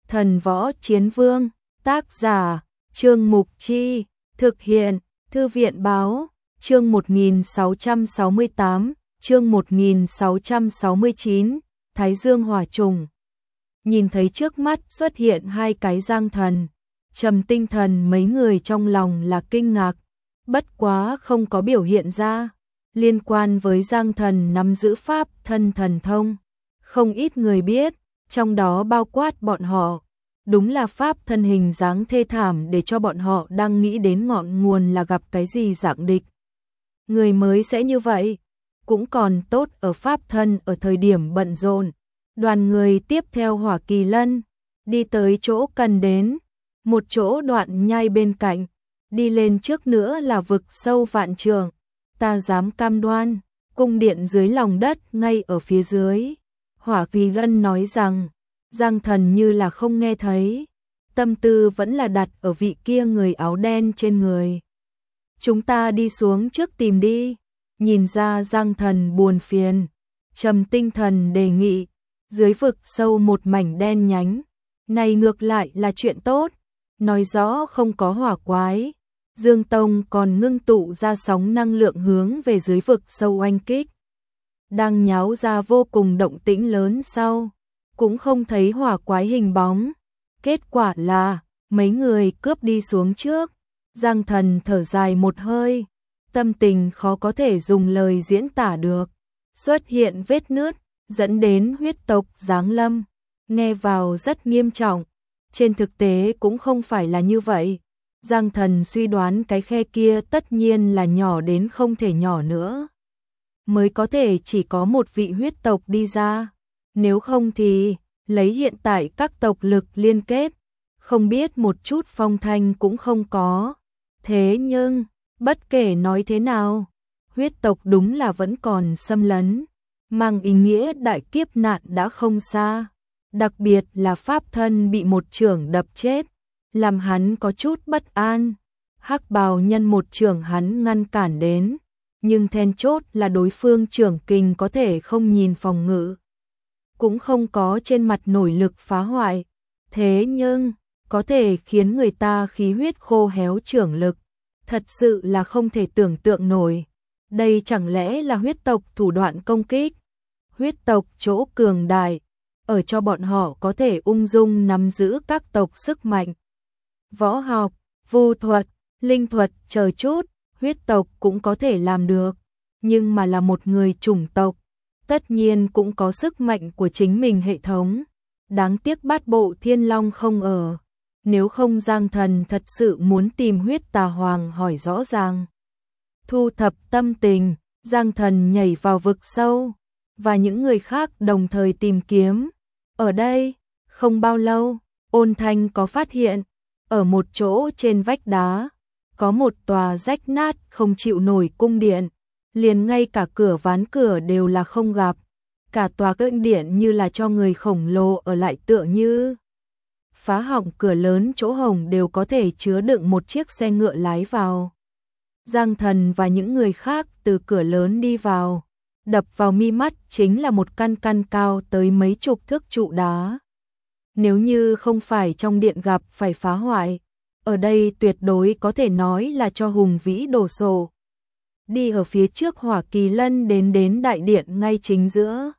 Thần Võ Chiến Vương, tác giả, Trương Mục Chi, thực hiện, Thư viện Báo, chương 1668, chương 1669, Thái Dương Hỏa Trùng. Nhìn thấy trước mắt xuất hiện hai cái Giang Thần, Trầm Tinh Thần, mấy người trong lòng là kinh ngạc, bất quá không có biểu hiện ra. Liên quan với Giang Thần nắm giữ pháp thân thần thông, không ít người biết, trong đó bao quát bọn họ. Đúng là pháp thân hình dáng thê thảm để cho bọn họ đang nghĩ đến ngọn nguồn là gặp cái gì dạng địch. Người mới sẽ như vậy, cũng còn tốt ở pháp thân ở thời điểm bận rộn. Đoàn người tiếp theo Hỏa Kỳ Lân, đi tới chỗ cần đến, một chỗ đoạn nhai bên cạnh, đi lên trước nữa là vực sâu vạn trượng. Ta dám cam đoan, cung điện dưới lòng đất ngay ở phía dưới. Hỏa Kỳ Lân nói rằng, Giang Thần như là không nghe thấy, tâm tư vẫn là đặt ở vị kia người áo đen trên người. Chúng ta đi xuống trước tìm đi. Nhìn ra Giang Thần buồn phiền, Trầm Tinh Thần đề nghị, dưới vực sâu một mảnh đen nhánh, này ngược lại là chuyện tốt, nói rõ không có hỏa quái. Dương Tông còn ngưng tụ ra sóng năng lượng hướng về dưới vực sâu oanh kích. Đang nháo ra vô cùng động tĩnh lớn sau, cũng không thấy hỏa quái hình bóng. Kết quả là, mấy người cướp đi xuống trước. Giang Thần thở dài một hơi, tâm tình khó có thể dùng lời diễn tả được. Xuất hiện vết nứt, dẫn đến huyết tộc giáng lâm. Nghe vào rất nghiêm trọng, trên thực tế cũng không phải là như vậy. Giang Thần suy đoán cái khe kia tất nhiên là nhỏ đến không thể nhỏ nữa, mới có thể chỉ có một vị huyết tộc đi ra. Nếu không thì, lấy hiện tại các tộc lực liên kết, không biết một chút phong thanh cũng không có. Thế nhưng, bất kể nói thế nào, huyết tộc đúng là vẫn còn xâm lấn, mang ý nghĩa đại kiếp nạn đã không xa. Đặc biệt là pháp thân bị một chưởng đập chết, làm hắn có chút bất an. Hắc bào nhân một chưởng hắn ngăn cản đến, nhưng then chốt là đối phương chưởng kình có thể không nhìn phòng ngự, cũng không có trên mặt nổi lực phá hoại. Thế nhưng, có thể khiến người ta khí huyết khô héo chưởng lực, thật sự là không thể tưởng tượng nổi. Đây chẳng lẽ là huyết tộc thủ đoạn công kích? Huyết tộc chỗ cường đại, ở cho bọn họ có thể ung dung nắm giữ các tộc sức mạnh. Võ học, vu thuật, linh thuật chờ chút, huyết tộc cũng có thể làm được. Nhưng mà là một người chủng tộc, tất nhiên cũng có sức mạnh của chính mình hệ thống. Đáng tiếc Bát Bộ Thiên Long không ở. Nếu không Giang Thần thật sự muốn tìm huyết tà hoàng hỏi rõ ràng. Thu thập tâm tình, Giang Thần nhảy vào vực sâu, và những người khác đồng thời tìm kiếm. Ở đây, không bao lâu, Ôn Thanh có phát hiện, ở một chỗ trên vách đá, có một tòa rách nát không chịu nổi cung điện, liền ngay cả cửa ván cửa đều là không gặp. Cả tòa cung điện như là cho người khổng lồ ở lại, tựa như phá hỏng cửa lớn chỗ hổng đều có thể chứa đựng một chiếc xe ngựa lái vào. Giang Thần và những người khác từ cửa lớn đi vào, đập vào mi mắt chính là một căn cao tới mấy chục thước trụ đá. Nếu như không phải trong điện gặp phải phá hoại, ở đây tuyệt đối có thể nói là cho hùng vĩ đổ sộ. Đi ở phía trước Hỏa Kỳ Lân đến đại điện ngay chính giữa.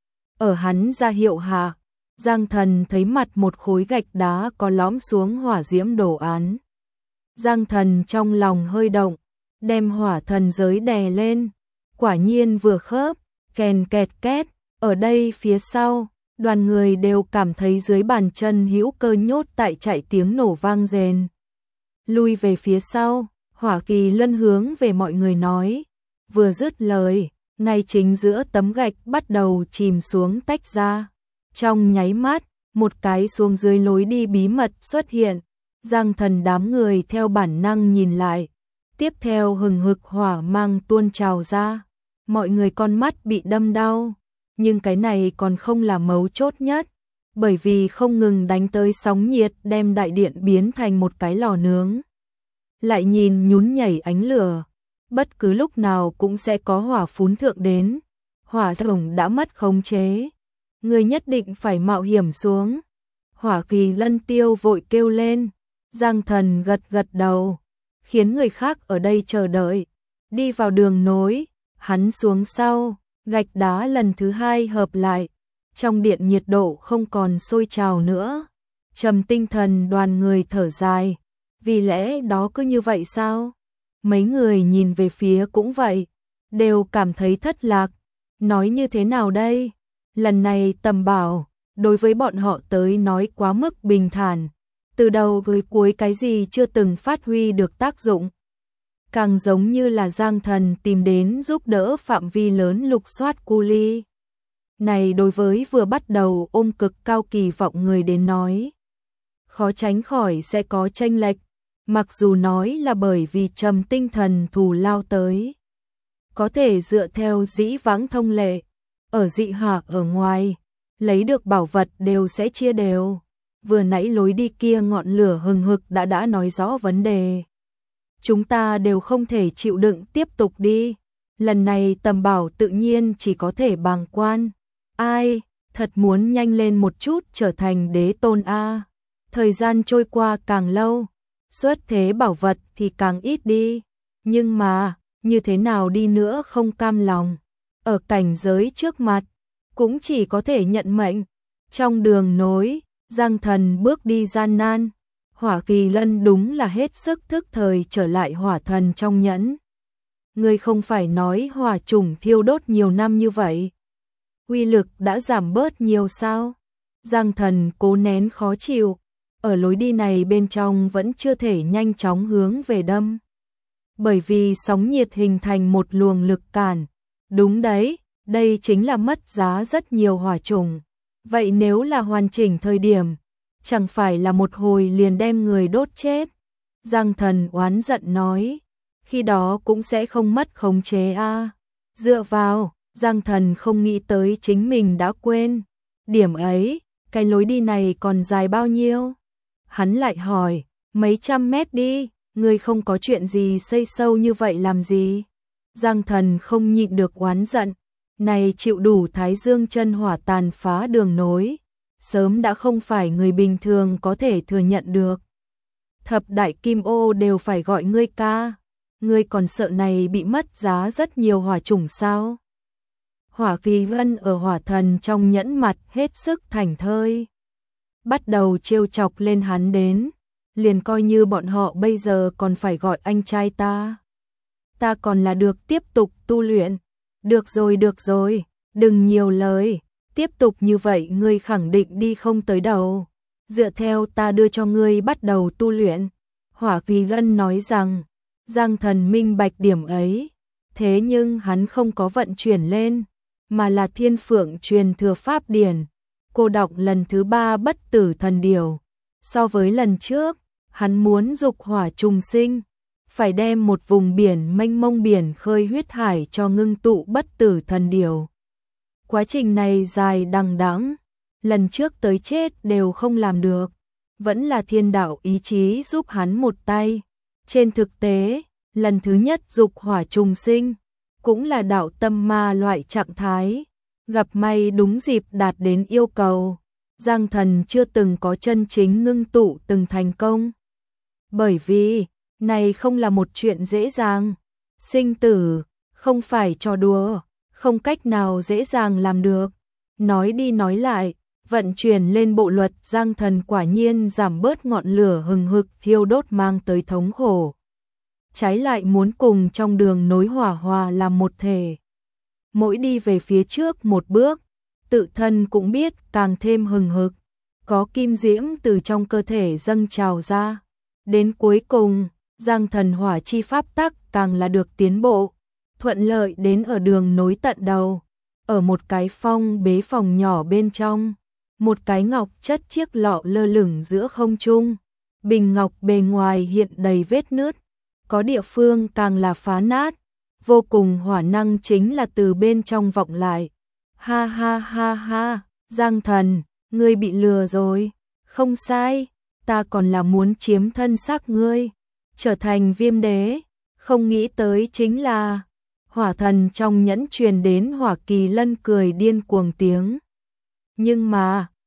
Ở hắn ra hiệu hạ, Giang Thần thấy mặt một khối gạch đá có lõm xuống hỏa diễm đồ án. Giang Thần trong lòng hơi động, đem hỏa thần giới đè lên, quả nhiên vừa khớp, kèn kẹt két. Ở đây phía sau, đoàn người đều cảm thấy dưới bàn chân hữu cơ nhốt tại chạy, tiếng nổ vang rền. Lui về phía sau, Hỏa Kỳ Lân hướng về mọi người nói, vừa dứt lời, ngay chính giữa tấm gạch bắt đầu chìm xuống tách ra. Trong nháy mắt, một cái xuống dưới lối đi bí mật xuất hiện. Giang Thần đám người theo bản năng nhìn lại, tiếp theo hừng hực hỏa mang tuôn trào ra. Mọi người con mắt bị đâm đau, nhưng cái này còn không là mấu chốt nhất, bởi vì không ngừng đánh tới sóng nhiệt đem đại điện biến thành một cái lò nướng. Lại nhìn nhún nhảy ánh lửa, bất cứ lúc nào cũng sẽ có hỏa phún thượng đến. Hỏa thổng đã mất khống chế, người nhất định phải mạo hiểm xuống. Hỏa Kỳ Lân Tiêu vội kêu lên. Giang Thần gật gật đầu, khiến người khác ở đây chờ đợi. Đi vào đường nối, hắn xuống sau, gạch đá lần thứ hai hợp lại. Trong điện nhiệt độ không còn sôi trào nữa. Trầm Tinh Thần đoàn người thở dài. Vì lẽ đó cứ như vậy sao? Mấy người nhìn về phía cũng vậy, đều cảm thấy thất lạc. Nói như thế nào đây? Lần này Tầm Bảo, đối với bọn họ tới nói quá mức bình thản. Từ đầu với cuối cái gì chưa từng phát huy được tác dụng. Càng giống như là Giang Thần tìm đến giúp đỡ phạm vi lớn lục soát cu ly. Này đối với vừa bắt đầu ôm cực cao kỳ vọng người đến nói. Khó tránh khỏi sẽ có chênh lệch, mặc dù nói là bởi vì Trầm Tinh Thần thù lao tới. Có thể dựa theo dĩ vãng thông lệ, ở dị hỏa ở ngoài, lấy được bảo vật đều sẽ chia đều. Vừa nãy lối đi kia ngọn lửa hừng hực đã nói rõ vấn đề. Chúng ta đều không thể chịu đựng tiếp tục đi. Lần này Tầm Bảo tự nhiên chỉ có thể bàng quan. Ai, thật muốn nhanh lên một chút trở thành đế tôn a. Thời gian trôi qua càng lâu, xuất thế bảo vật thì càng ít đi. Nhưng mà, như thế nào đi nữa không cam lòng. Ở cảnh giới trước mặt, cũng chỉ có thể nhận mệnh. Trong đường nối, Giang Thần bước đi gian nan. Hỏa Kỳ Lân đúng là hết sức thức thời trở lại hỏa thần trong nhẫn. Ngươi không phải nói hỏa chủng thiêu đốt nhiều năm như vậy. Uy lực đã giảm bớt nhiều sao? Giang Thần cố nén khó chịu. Ở lối đi này bên trong vẫn chưa thể nhanh chóng hướng về đâm. Bởi vì sóng nhiệt hình thành một luồng lực cản. Đúng đấy, đây chính là mất giá rất nhiều hỏa chủng. Vậy nếu là hoàn chỉnh thời điểm, chẳng phải là một hồi liền đem người đốt chết. Giang Thần oán giận nói, khi đó cũng sẽ không mất khống chế a. Dựa vào, Giang Thần không nghĩ tới chính mình đã quên. Điểm ấy, cái lối đi này còn dài bao nhiêu? Hắn lại hỏi, mấy trăm mét đi, ngươi không có chuyện gì xây sâu như vậy làm gì? Giang Thần không nhịn được oán giận, này chịu đủ Thái Dương chân hỏa tàn phá đường nối, sớm đã không phải người bình thường có thể thừa nhận được. Thập đại kim ô đều phải gọi ngươi ca, ngươi còn sợ này bị mất giá rất nhiều hỏa chủng sao? Hỏa Kỳ Lân ở hỏa thần trong nhẫn mặt hết sức thảnh thơi. Bắt đầu trêu chọc lên hắn đến, liền coi như bọn họ bây giờ còn phải gọi anh trai ta. Ta còn là được tiếp tục tu luyện. Được rồi, đừng nhiều lời, tiếp tục như vậy ngươi khẳng định đi không tới đầu. Dựa theo ta đưa cho ngươi bắt đầu tu luyện. Hỏa Kỳ Lân nói rằng, Giang Thần minh bạch điểm ấy, thế nhưng hắn không có vận chuyển lên, mà là Thiên Phượng truyền thừa pháp điển. Cô đọc lần thứ 3 bất tử thần điều. So với lần trước, hắn muốn dục hỏa trùng sinh, phải đem một vùng biển mênh mông biển khơi huyết hải cho ngưng tụ bất tử thần điều. Quá trình này dài đằng đẵng, lần trước tới chết đều không làm được, vẫn là thiên đạo ý chí giúp hắn một tay. Trên thực tế, lần thứ nhất dục hỏa trùng sinh, cũng là đạo tâm ma loại trạng thái. Gặp may đúng dịp đạt đến yêu cầu, Giang Thần chưa từng có chân chính ngưng tụ từng thành công. Bởi vì, này không là một chuyện dễ dàng. Sinh tử, không phải trò đùa, không cách nào dễ dàng làm được. Nói đi nói lại, vận chuyển lên bộ luật Giang Thần quả nhiên giảm bớt ngọn lửa hừng hực thiêu đốt mang tới thống khổ. Trái lại muốn cùng trong đường nối hỏa hòa làm một thể. Mỗi đi về phía trước một bước, tự thân cũng biết càng thêm hừng hực, có kim diễm từ trong cơ thể dâng trào ra. Đến cuối cùng, Giang Thần hỏa chi pháp tắc càng là được tiến bộ, thuận lợi đến ở đường nối tận đầu. Ở một cái phong bế phòng nhỏ bên trong, một cái ngọc chất chiếc lọ lơ lửng giữa không trung. Bình ngọc bề ngoài hiện đầy vết nứt, có địa phương càng là phá nát. Vô cùng hỏa năng chính là từ bên trong vọng lại. Ha ha ha ha, Giang Thần, ngươi bị lừa rồi. Không sai, ta còn là muốn chiếm thân xác ngươi, trở thành viêm đế. Không nghĩ tới chính là hỏa thần trong nhẫn truyền đến Hỏa Kỳ Lân cười điên cuồng tiếng. Nhưng mà,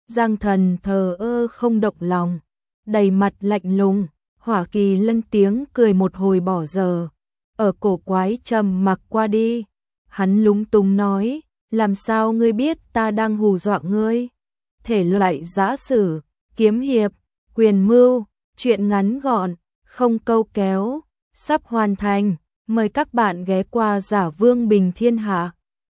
Giang Thần thờ ơ không động lòng, đầy mặt lạnh lùng. Hỏa Kỳ Lân tiếng cười một hồi bỏ giờ, ở cổ quái trầm mặc qua đi. Hắn lúng túng nói, làm sao ngươi biết ta đang hù dọa ngươi? Thể loại giã sử, kiếm hiệp, quyền mưu, truyện ngắn gọn, không câu kéo, sắp hoàn thành. Mời các bạn ghé qua Giả Vương Bình Thiên Hạ.